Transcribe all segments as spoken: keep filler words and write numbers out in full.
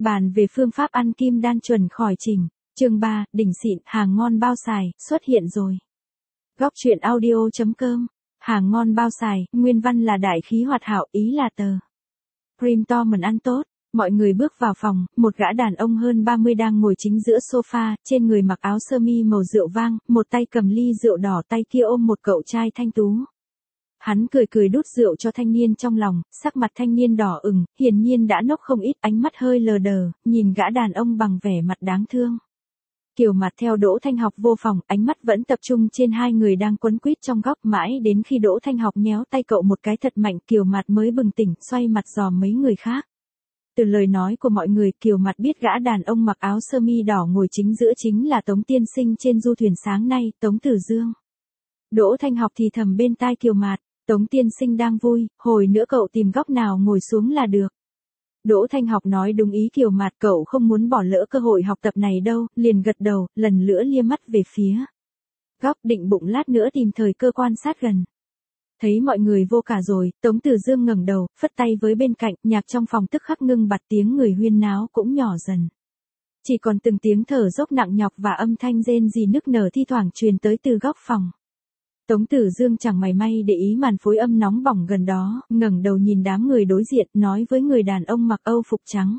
Bàn về phương pháp ăn kim đan chuẩn khỏi chỉnh. Chương ba, đỉnh xịn, hàng ngon bao xài, xuất hiện rồi. Góc truyện audio chấm com. Hàng ngon bao xài, nguyên văn là đại khí hoạt hảo, ý là tờ. Cream to mần ăn tốt. Mọi người bước vào phòng, một gã đàn ông hơn ba mươi đang ngồi chính giữa sofa, trên người mặc áo sơ mi màu rượu vang, một tay cầm ly rượu đỏ, tay kia ôm một cậu trai thanh tú. Hắn cười cười đút rượu cho thanh niên trong lòng, sắc mặt thanh niên đỏ ửng, hiển nhiên đã nốc không ít, ánh mắt hơi lờ đờ, nhìn gã đàn ông bằng vẻ mặt đáng thương. Kiều Mạt theo Đỗ Thanh Học vô phòng, ánh mắt vẫn tập trung trên hai người đang quấn quýt trong góc, mãi đến khi Đỗ Thanh Học nhéo tay cậu một cái thật mạnh, Kiều Mạt mới bừng tỉnh, xoay mặt dò mấy người khác. Từ lời nói của mọi người, Kiều Mạt biết gã đàn ông mặc áo sơ mi đỏ ngồi chính giữa chính là Tống tiên sinh trên du thuyền sáng nay, Tống Tử Dương. Đỗ Thanh Học thì thầm bên tai Kiều Mạt, Tống tiên sinh đang vui, hồi nữa cậu tìm góc nào ngồi xuống là được. Đỗ Thanh Học nói đúng ý Kiều Mạt, cậu không muốn bỏ lỡ cơ hội học tập này đâu, liền gật đầu, lần nữa lia mắt về phía góc, định bụng lát nữa tìm thời cơ quan sát gần. Thấy mọi người vô cả rồi, Tống Tử Dương ngẩng đầu, phất tay với bên cạnh, nhạc trong phòng tức khắc ngưng bặt, tiếng người huyên náo cũng nhỏ dần. Chỉ còn từng tiếng thở dốc nặng nhọc và âm thanh rên rỉ nức nở thi thoảng truyền tới từ góc phòng. Tống Tử Dương chẳng mảy may để ý màn phối âm nóng bỏng gần đó, ngẩng đầu nhìn đám người đối diện, nói với người đàn ông mặc âu phục trắng.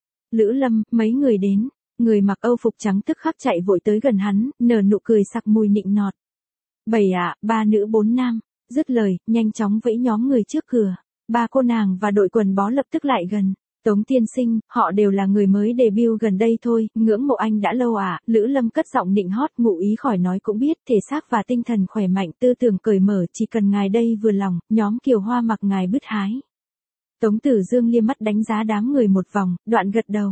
Lữ Lâm, mấy người đến. Người mặc âu phục trắng tức khắc chạy vội tới gần hắn, nở nụ cười sặc mùi nịnh nọt. Bảy ạ, ba nữ bốn nam. Dứt lời, nhanh chóng vẫy nhóm người trước cửa. Ba cô nàng và đội quần bó lập tức lại gần. Tống tiên sinh, họ đều là người mới debut gần đây thôi, ngưỡng mộ anh đã lâu à, Lữ Lâm cất giọng nịnh hót, ngụ ý khỏi nói cũng biết, thể xác và tinh thần khỏe mạnh, tư tưởng cởi mở, chỉ cần ngài đây vừa lòng, nhóm Kiều Hoa mặc ngài bứt hái. Tống Tử Dương liếc mắt đánh giá đám người một vòng, đoạn gật đầu.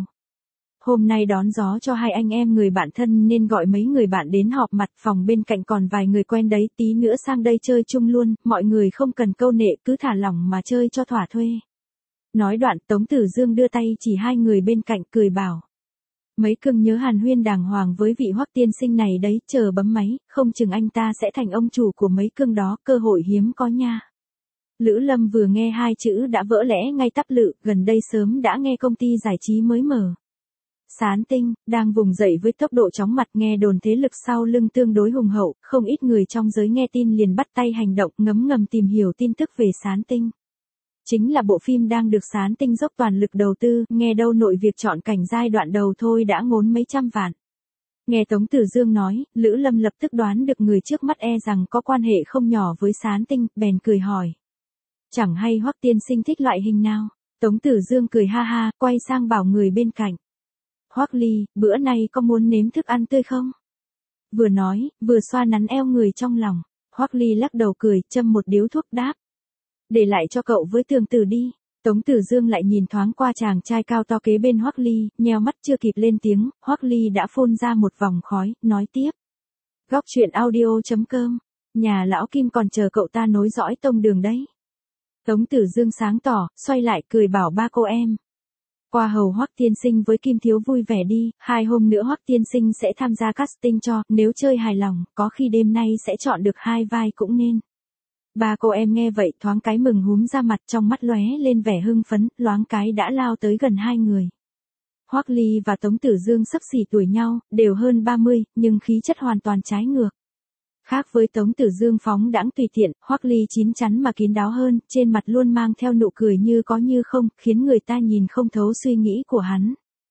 Hôm nay đón gió cho hai anh em người bạn thân nên gọi mấy người bạn đến họp mặt, phòng bên cạnh còn vài người quen đấy, tí nữa sang đây chơi chung luôn, mọi người không cần câu nệ, cứ thả lỏng mà chơi cho thỏa thuê. Nói đoạn, Tống Tử Dương đưa tay chỉ hai người bên cạnh, cười bảo. Mấy cưng nhớ hàn huyên đàng hoàng với vị Hoắc tiên sinh này đấy, chờ bấm máy, không chừng anh ta sẽ thành ông chủ của mấy cưng đó, cơ hội hiếm có nha. Lữ Lâm vừa nghe hai chữ đã vỡ lẽ ngay tắp lự, gần đây sớm đã nghe công ty giải trí mới mở. Sán Tinh, đang vùng dậy với tốc độ chóng mặt, nghe đồn thế lực sau lưng tương đối hùng hậu, không ít người trong giới nghe tin liền bắt tay hành động, ngấm ngầm tìm hiểu tin tức về Sán Tinh. Chính là bộ phim đang được Sán Tinh dốc toàn lực đầu tư, nghe đâu nội việc chọn cảnh giai đoạn đầu thôi đã ngốn mấy trăm vạn. Nghe Tống Tử Dương nói, Lữ Lâm lập tức đoán được người trước mắt e rằng có quan hệ không nhỏ với Sán Tinh, bèn cười hỏi. Chẳng hay Hoắc tiên sinh thích loại hình nào? Tống Tử Dương cười ha ha, quay sang bảo người bên cạnh. Hoắc Ly, bữa nay có muốn nếm thức ăn tươi không? Vừa nói, vừa xoa nắn eo người trong lòng. Hoắc Ly lắc đầu cười, châm một điếu thuốc đáp. Để lại cho cậu với Tường Tử đi. Tống Tử Dương lại nhìn thoáng qua chàng trai cao to kế bên Hoắc Ly, nheo mắt chưa kịp lên tiếng, Hoắc Ly đã phun ra một vòng khói, nói tiếp. Góc truyện audio chấm com, nhà lão Kim còn chờ cậu ta nối dõi tông đường đấy. Tống Tử Dương sáng tỏ, xoay lại cười bảo ba cô em. Qua hầu Hoắc tiên sinh với Kim thiếu vui vẻ đi, hai hôm nữa Hoắc tiên sinh sẽ tham gia casting cho, nếu chơi hài lòng, có khi đêm nay sẽ chọn được hai vai cũng nên. Ba cô em nghe vậy thoáng cái mừng húm ra mặt, trong mắt lóe lên vẻ hưng phấn, loáng cái đã lao tới gần hai người. Hoắc Ly và Tống Tử Dương xấp xỉ tuổi nhau, đều hơn ba mươi, nhưng khí chất hoàn toàn trái ngược. Khác với Tống Tử Dương phóng đãng tùy tiện, Hoắc Ly chín chắn mà kín đáo hơn, trên mặt luôn mang theo nụ cười như có như không, khiến người ta nhìn không thấu suy nghĩ của hắn.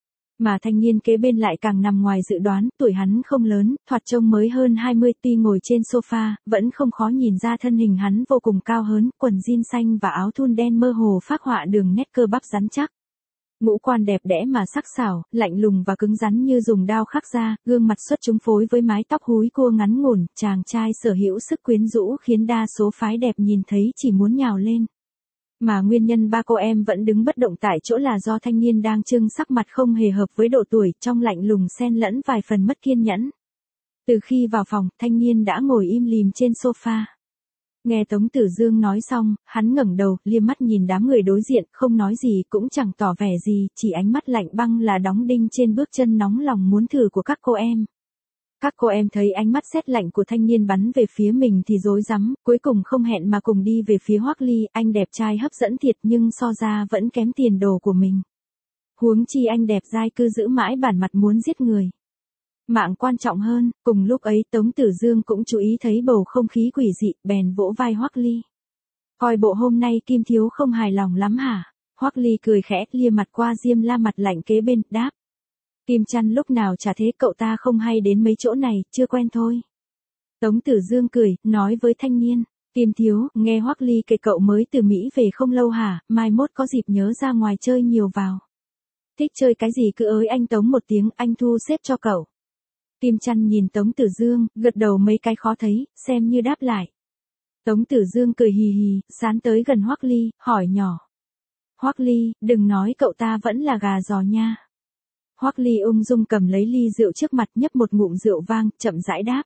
Mà thanh niên kế bên lại càng nằm ngoài dự đoán, tuổi hắn không lớn, thoạt trông mới hơn hai mươi, tuy ngồi trên sofa, vẫn không khó nhìn ra thân hình hắn vô cùng cao hớn, quần jean xanh và áo thun đen mơ hồ phác họa đường nét cơ bắp rắn chắc. Ngũ quan đẹp đẽ mà sắc sảo, lạnh lùng và cứng rắn như dùng đao khắc ra, gương mặt xuất chúng phối với mái tóc húi cua ngắn ngủn, chàng trai sở hữu sức quyến rũ khiến đa số phái đẹp nhìn thấy chỉ muốn nhào lên. Mà nguyên nhân ba cô em vẫn đứng bất động tại chỗ là do thanh niên đang trưng sắc mặt không hề hợp với độ tuổi, trong lạnh lùng xen lẫn vài phần mất kiên nhẫn. Từ khi vào phòng, thanh niên đã ngồi im lìm trên sofa. Nghe Tống Tử Dương nói xong, hắn ngẩng đầu, liếc mắt nhìn đám người đối diện, không nói gì cũng chẳng tỏ vẻ gì, chỉ ánh mắt lạnh băng là đóng đinh trên bước chân nóng lòng muốn thử của các cô em. Các cô em thấy ánh mắt sét lạnh của thanh niên bắn về phía mình thì rối rắm, cuối cùng không hẹn mà cùng đi về phía Hoắc Ly, anh đẹp trai hấp dẫn thiệt nhưng so ra vẫn kém tiền đồ của mình. Huống chi anh đẹp dai cứ giữ mãi bản mặt muốn giết người. Mạng quan trọng hơn, cùng lúc ấy Tống Tử Dương cũng chú ý thấy bầu không khí quỷ dị, bèn vỗ vai Hoắc Ly. Coi bộ hôm nay Kim thiếu không hài lòng lắm hả? Hoắc Ly cười khẽ, lia mặt qua Diêm La mặt lạnh kế bên, đáp. Kim Chăn lúc nào chả thế, cậu ta không hay đến mấy chỗ này, chưa quen thôi. Tống Tử Dương cười, nói với thanh niên. Kim thiếu, nghe Hoắc Ly kể cậu mới từ Mỹ về không lâu hả, mai mốt có dịp nhớ ra ngoài chơi nhiều vào. Thích chơi cái gì cứ ới anh Tống một tiếng, anh thu xếp cho cậu. Kim Chăn nhìn Tống Tử Dương, gật đầu mấy cái khó thấy, xem như đáp lại. Tống Tử Dương cười hì hì, sán tới gần Hoắc Ly, hỏi nhỏ. Hoắc Ly, đừng nói cậu ta vẫn là gà giò nha. Hoắc Ly ung dung cầm lấy ly rượu trước mặt, nhấp một ngụm rượu vang, chậm rãi đáp.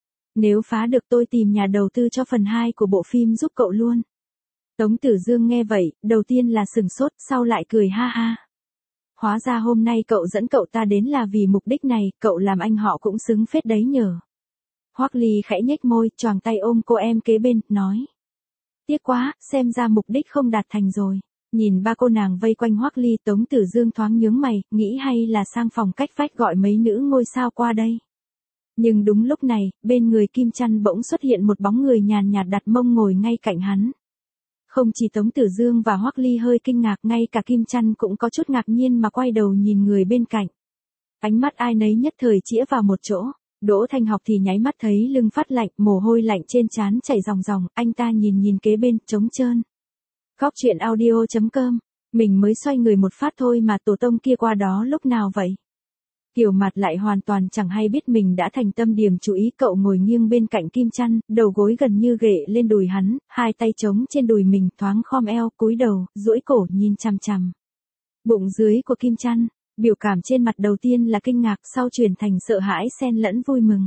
Nếu phá được tôi tìm nhà đầu tư cho phần hai của bộ phim giúp cậu luôn. Tống Tử Dương nghe vậy, đầu tiên là sừng sốt, sau lại cười ha ha. Hóa ra hôm nay cậu dẫn cậu ta đến là vì mục đích này, cậu làm anh họ cũng xứng phết đấy nhờ. Hoắc Ly khẽ nhếch môi, choàng tay ôm cô em kế bên, nói. Tiếc quá, xem ra mục đích không đạt thành rồi. Nhìn ba cô nàng vây quanh Hoắc Ly, Tống Tử Dương thoáng nhướng mày, nghĩ hay là sang phòng cách vách gọi mấy nữ ngôi sao qua đây. Nhưng đúng lúc này, bên người Kim Chăn bỗng xuất hiện một bóng người nhàn nhạt đặt mông ngồi ngay cạnh hắn. Không chỉ Tống Tử Dương và Hoắc Ly hơi kinh ngạc, ngay cả Kim Chăn cũng có chút ngạc nhiên mà quay đầu nhìn người bên cạnh. Ánh mắt ai nấy nhất thời chĩa vào một chỗ. Đỗ Thanh Học thì nháy mắt thấy lưng phát lạnh, mồ hôi lạnh trên trán chảy ròng ròng, anh ta nhìn nhìn kế bên, trống trơn. Góc truyện audio chấm com, mình mới xoay người một phát thôi mà tổ tông kia qua đó lúc nào vậy? Kiều Mạt lại hoàn toàn chẳng hay biết mình đã thành tâm điểm chú ý, cậu ngồi nghiêng bên cạnh Kim Chăn, đầu gối gần như ghệ lên đùi hắn, hai tay trống trên đùi mình, thoáng khom eo, cúi đầu, duỗi cổ nhìn chằm chằm bụng dưới của Kim Chăn. Biểu cảm trên mặt đầu tiên là kinh ngạc, sau chuyển thành sợ hãi xen lẫn vui mừng.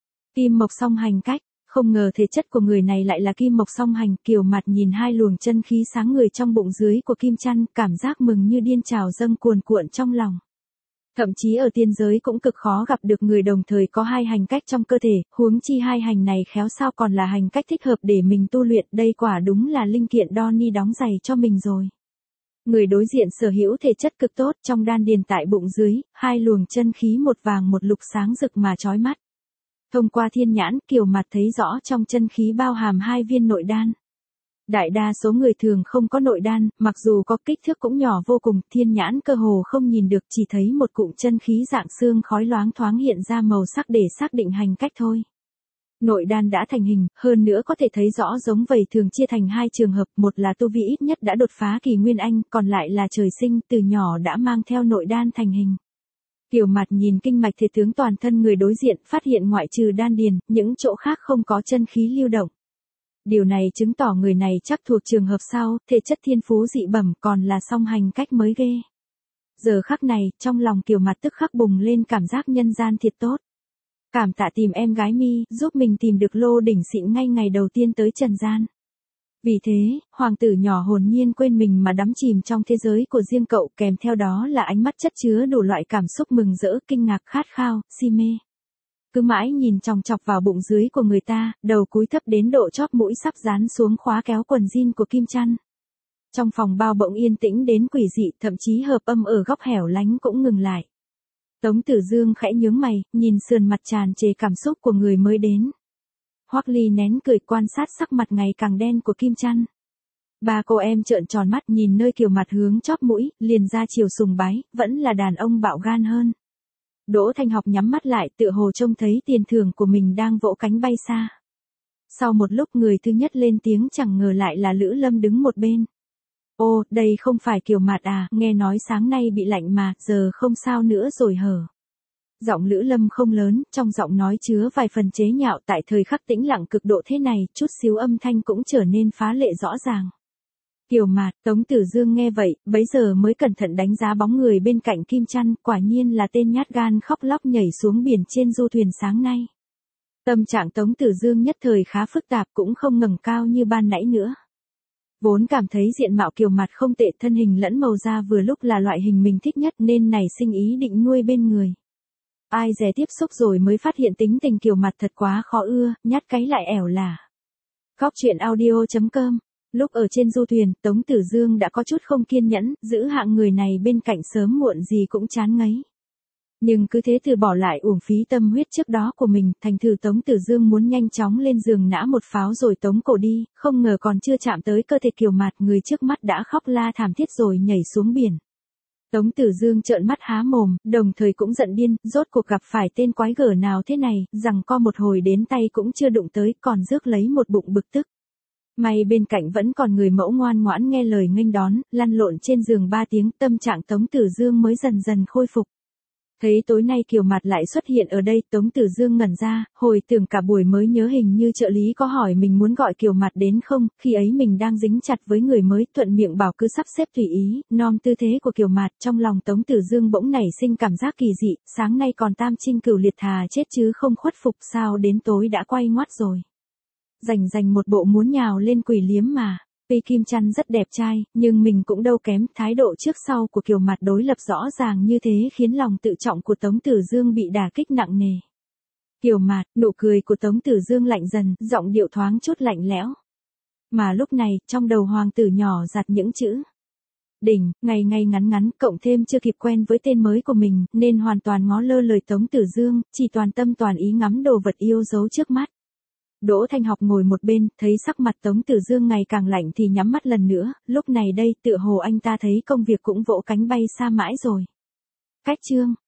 Kim Mộc Song Hành cách, không ngờ thể chất của người này lại là Kim Mộc Song Hành. Kiều Mạt nhìn hai luồng chân khí sáng người trong bụng dưới của Kim Chăn, cảm giác mừng như điên trào dâng cuồn cuộn trong lòng. Thậm chí ở tiên giới cũng cực khó gặp được người đồng thời có hai hành cách trong cơ thể, huống chi hai hành này khéo sao còn là hành cách thích hợp để mình tu luyện, đây quả đúng là linh kiện Donnie đóng giày cho mình rồi. Người đối diện sở hữu thể chất cực tốt, trong đan điền tại bụng dưới, hai luồng chân khí một vàng một lục sáng rực mà chói mắt. Thông qua thiên nhãn, Kiều Mạt thấy rõ trong chân khí bao hàm hai viên nội đan. Đại đa số người thường không có nội đan, mặc dù có kích thước cũng nhỏ vô cùng, thiên nhãn cơ hồ không nhìn được, chỉ thấy một cụm chân khí dạng xương khói loáng thoáng hiện ra màu sắc để xác định hành cách thôi. Nội đan đã thành hình, hơn nữa có thể thấy rõ giống vậy thường chia thành hai trường hợp, một là tu vi ít nhất đã đột phá kỳ nguyên anh, còn lại là trời sinh từ nhỏ đã mang theo nội đan thành hình. Kiều Mạt nhìn kinh mạch thể tướng toàn thân người đối diện, phát hiện ngoại trừ đan điền, những chỗ khác không có chân khí lưu động. Điều này chứng tỏ người này chắc thuộc trường hợp sau, thể chất thiên phú dị bẩm, còn là song hành cách mới ghê. Giờ khắc này, trong lòng Kiều Mạt tức khắc bùng lên cảm giác nhân gian thiệt tốt. Cảm tạ tìm em gái Mi, giúp mình tìm được lô đỉnh xịn ngay ngày đầu tiên tới trần gian. Vì thế, hoàng tử nhỏ hồn nhiên quên mình mà đắm chìm trong thế giới của riêng cậu, kèm theo đó là ánh mắt chất chứa đủ loại cảm xúc mừng rỡ, kinh ngạc, khát khao, si mê. Cứ mãi nhìn chòng chọc vào bụng dưới của người ta, đầu cúi thấp đến độ chóp mũi sắp dán xuống khóa kéo quần jean của Kim Chăn. Trong phòng bao bỗng yên tĩnh đến quỷ dị, thậm chí hợp âm ở góc hẻo lánh cũng ngừng lại. Tống Tử Dương khẽ nhướng mày, nhìn sườn mặt tràn trề cảm xúc của người mới đến. Hoắc Ly nén cười quan sát sắc mặt ngày càng đen của Kim Chăn. Ba cô em trợn tròn mắt nhìn nơi Kiều Mạt hướng chóp mũi, liền ra chiều sùng bái, vẫn là đàn ông bạo gan hơn. Đỗ Thanh Học nhắm mắt lại, tựa hồ trông thấy tiền thưởng của mình đang vỗ cánh bay xa. Sau một lúc người thứ nhất lên tiếng chẳng ngờ lại là Lữ Lâm đứng một bên. Ô, đây không phải Kiều Mạt à, nghe nói sáng nay bị lạnh mà, giờ không sao nữa rồi hở. Giọng Lữ Lâm không lớn, trong giọng nói chứa vài phần chế nhạo, tại thời khắc tĩnh lặng cực độ thế này, chút xíu âm thanh cũng trở nên phá lệ rõ ràng. Kiều Mạt, Tống Tử Dương nghe vậy, bấy giờ mới cẩn thận đánh giá bóng người bên cạnh Kim Chăn, quả nhiên là tên nhát gan khóc lóc nhảy xuống biển trên du thuyền sáng nay. Tâm trạng Tống Tử Dương nhất thời khá phức tạp, cũng không ngẩng cao như ban nãy nữa. Vốn cảm thấy diện mạo Kiều Mạt không tệ, thân hình lẫn màu da vừa lúc là loại hình mình thích nhất nên nảy sinh ý định nuôi bên người. Ai dè tiếp xúc rồi mới phát hiện tính tình Kiều Mạt thật quá khó ưa, nhát cái lại ẻo lả. Góc truyện audio chấm com Lúc ở trên du thuyền, Tống Tử Dương đã có chút không kiên nhẫn, giữ hạng người này bên cạnh sớm muộn gì cũng chán ngấy. Nhưng cứ thế từ bỏ lại uổng phí tâm huyết trước đó của mình, thành thử Tống Tử Dương muốn nhanh chóng lên giường nã một pháo rồi tống cổ đi, không ngờ còn chưa chạm tới cơ thể Kiều Mạt, người trước mắt đã khóc la thảm thiết rồi nhảy xuống biển. Tống Tử Dương trợn mắt há mồm, đồng thời cũng giận điên, rốt cuộc gặp phải tên quái gở nào thế này, rằng co một hồi đến tay cũng chưa đụng tới, còn rước lấy một bụng bực tức. May bên cạnh vẫn còn người mẫu ngoan ngoãn nghe lời nghênh đón, lăn lộn trên giường ba tiếng, tâm trạng Tống Tử Dương mới dần dần khôi phục. Thấy tối nay Kiều Mạt lại xuất hiện ở đây, Tống Tử Dương ngẩn ra, hồi tưởng cả buổi mới nhớ hình như trợ lý có hỏi mình muốn gọi Kiều Mạt đến không, khi ấy mình đang dính chặt với người mới, thuận miệng bảo cứ sắp xếp tùy ý, nom tư thế của Kiều Mạt, trong lòng Tống Tử Dương bỗng nảy sinh cảm giác kỳ dị, sáng nay còn tam trinh cửu liệt thà chết chứ không khuất phục, sao đến tối đã quay ngoắt rồi. Rành rành một bộ muốn nhào lên quỷ liếm mà. Tuy Kim Chăn rất đẹp trai, nhưng mình cũng đâu kém, thái độ trước sau của Kiều Mạt đối lập rõ ràng như thế khiến lòng tự trọng của Tống Tử Dương bị đả kích nặng nề. Kiều Mạt, nụ cười của Tống Tử Dương lạnh dần, giọng điệu thoáng chút lạnh lẽo. Mà lúc này, trong đầu hoàng tử nhỏ giặt những chữ. Đỉnh, ngày ngày ngắn ngắn, cộng thêm chưa kịp quen với tên mới của mình, nên hoàn toàn ngó lơ lời Tống Tử Dương, chỉ toàn tâm toàn ý ngắm đồ vật yêu dấu trước mắt. Đỗ Thanh Học ngồi một bên, thấy sắc mặt Tống Tử Dương ngày càng lạnh thì nhắm mắt lần nữa, lúc này đây tựa hồ anh ta thấy công việc cũng vỗ cánh bay xa mãi rồi. Cách chương